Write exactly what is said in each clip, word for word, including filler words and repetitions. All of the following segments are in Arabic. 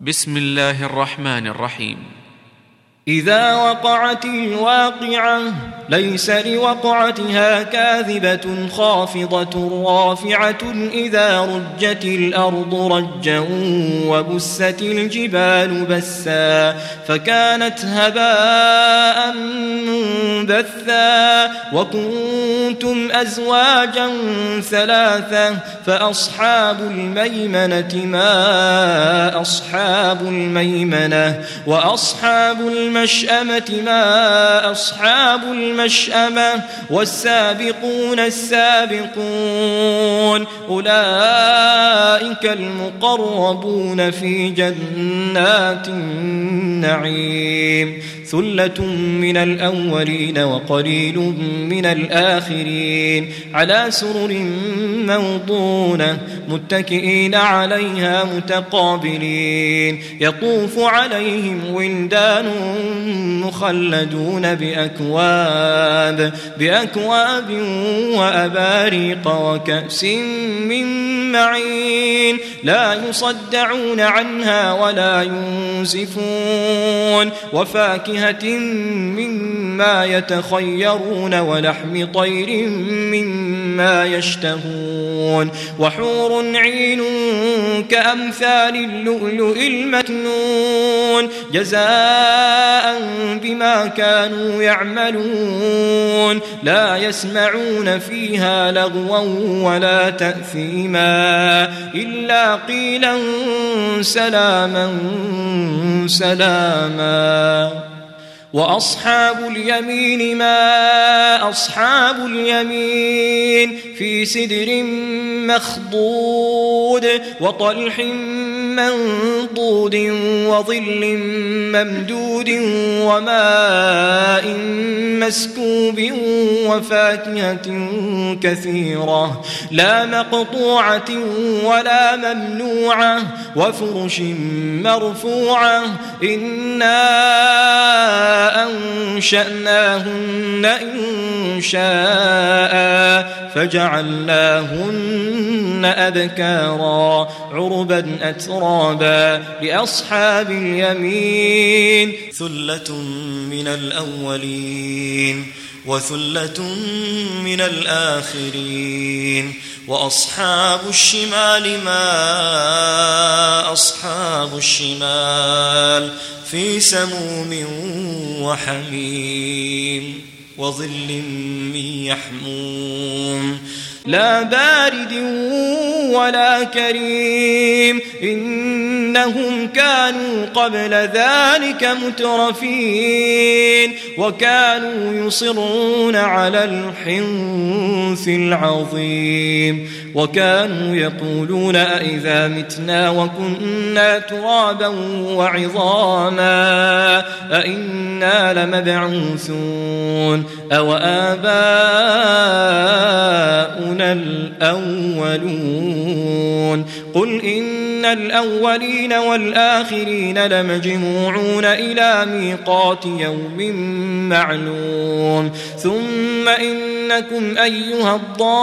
بسم الله الرحمن الرحيم. إذا وقعت الواقعة ليس لوقعتها كاذبة خافضة رافعة إذا رجت الأرض رجا وبست الجبال بسا فكانت هباء منبثا وكنتم أزواجا ثلاثة فأصحاب الميمنة ما أصحاب الميمنة وأصحاب الميمنة المشأمة ما أصحاب المشأمة والسابقون السابقون أولئك المقربون في جنات النعيم ثلة من الأولين وقليل من الآخرين على سرر موضونة متكئين عليها متقابلين يطوف عليهم ولدان مخلدون بأكواب بأكواب وأباريق وكأس من معين لا يصدعون عنها ولا ينزفون وفاكهة مما يتخيرون ولحم طير مما يشتهون وحور عين كأمثال اللؤلؤ المكنون جزاء بما كانوا يعملون لا يسمعون فيها لغوا ولا تأثيما إلا قيلا سلاما سلاما وأصحاب اليمين ما أصحاب اليمين في سدر مخضود وطلح منضود وظل ممدود وماء مسكوب وفاكهة كثيرة لا مقطوعة ولا ممنوعة وفرش مرفوعة إنا أنشأناهن إنشاء فجعلناهن أبكارا عربا أترابا لأصحاب اليمين ثلة من الأولين وثلة من الآخرين وأصحاب الشمال ما أصحاب الشمال في سموم وحميم وظل من يحموم لا بارد ولا كريم إنهم كانوا قبل ذلك مترفين وكانوا يصرون على الحنث العظيم وكانوا يقولون أئذا متنا وكنا ترابا وعظاما أئنا لمبعوثون أو آباؤنا الأولون قل إن الأولين والآخرين لمجموعون إلى ميقات يوم معلوم ثم إنكم أيها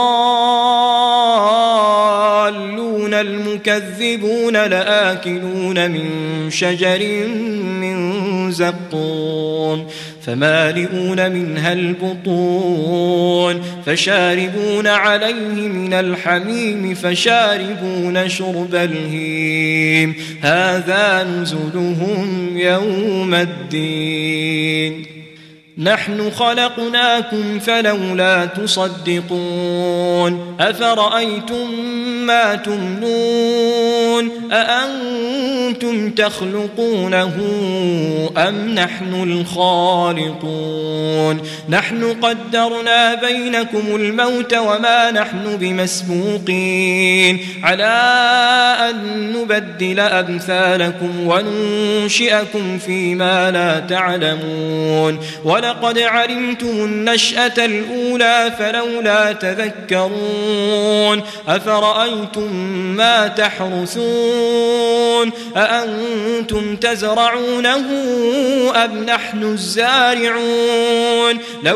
الضالون المكذبون لآكلون من شجر من زقوم فمالئون منها البطون فشاربون عليه من الحميم فشاربون شرب الهيم هذا نزلهم يوم الدين نحن خلقناكم فلولا تصدقون أفرأيتم ما تمنون أأنتم تخلقونه أم نحن الخالقون نحن قدرنا بينكم الموت وما نحن بمسبوقين على أن نبدل أمثالكم وننشئكم فيما لا تعلمون ولقد علمتم النشأة الأولى فلولا تذكرون أفرأيتم ما تحرثون تحكمون أأنتم تزرعونه أم نحن الزارعون لو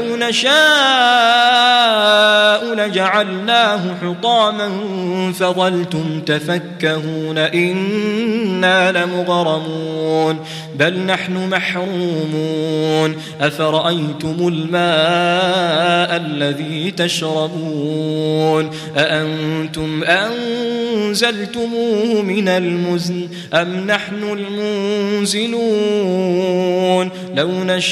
نشاء لجعلناه حطاما فظلتم تفكهون إنا لمغرمون بل نحن محرومون أفرأيتم الماء الذي تشربون أأنتم أنزلتموه من المزن أم نحن المنزلون لو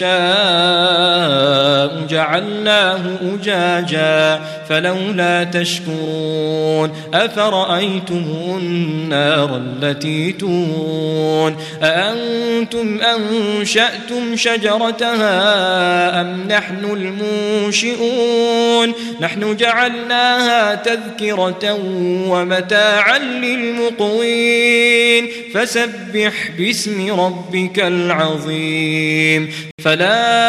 نشاء جعلناه أجاجا فلولا تشكرون أفرأيتم النار التي تورون أأنتم أنشأتم شجرتها أم نحن المنشئون نحن جعلناها تذكرة ومتاعا للمقوين فسبح باسم ربك العظيم فلا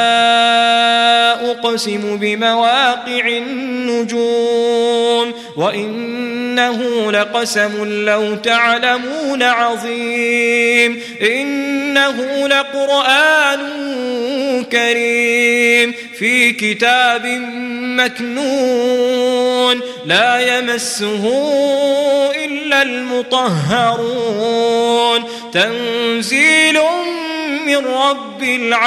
أقسم بمواقع النجوم وإنه لقسم لو تعلمون عظيم إنه لقرآن كريم في كتاب مكنون لا يمسه إلا المطهرون تنزيل من رب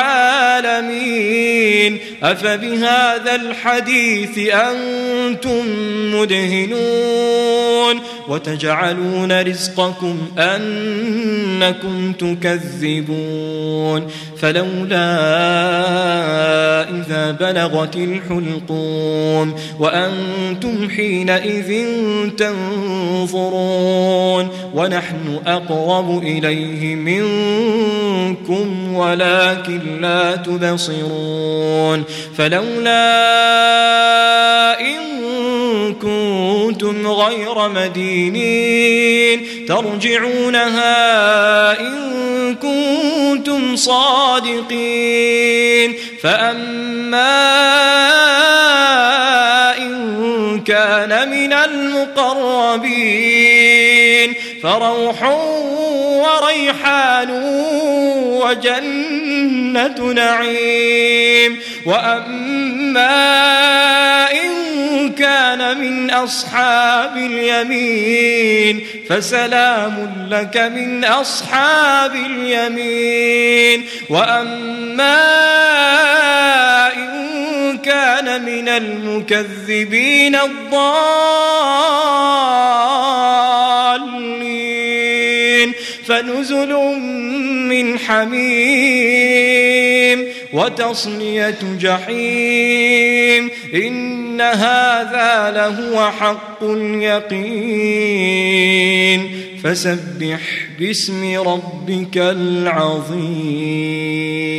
العالمين أفبهذا الحديث أنتم مدهنون وتجعلون رزقكم أنكم تكذبون فلولا إذا بلغت الحلقوم وأنتم حينئذ تنظرون ونحن أقرب إليه منكم ولكن لا تبصرون فلولا إن كنتم غير مدينين ترجعونها إن كنتم صادقين فأما إن كان من المقربين فروح وريحان وجنة نعيم وأما إن كان من أصحاب اليمين فسلام لك من أصحاب اليمين وأما إن كان من المكذبين الضالين فنزل من حميم وتصلية جحيم إن هذا لهو حق اليقين فسبح باسم ربك العظيم.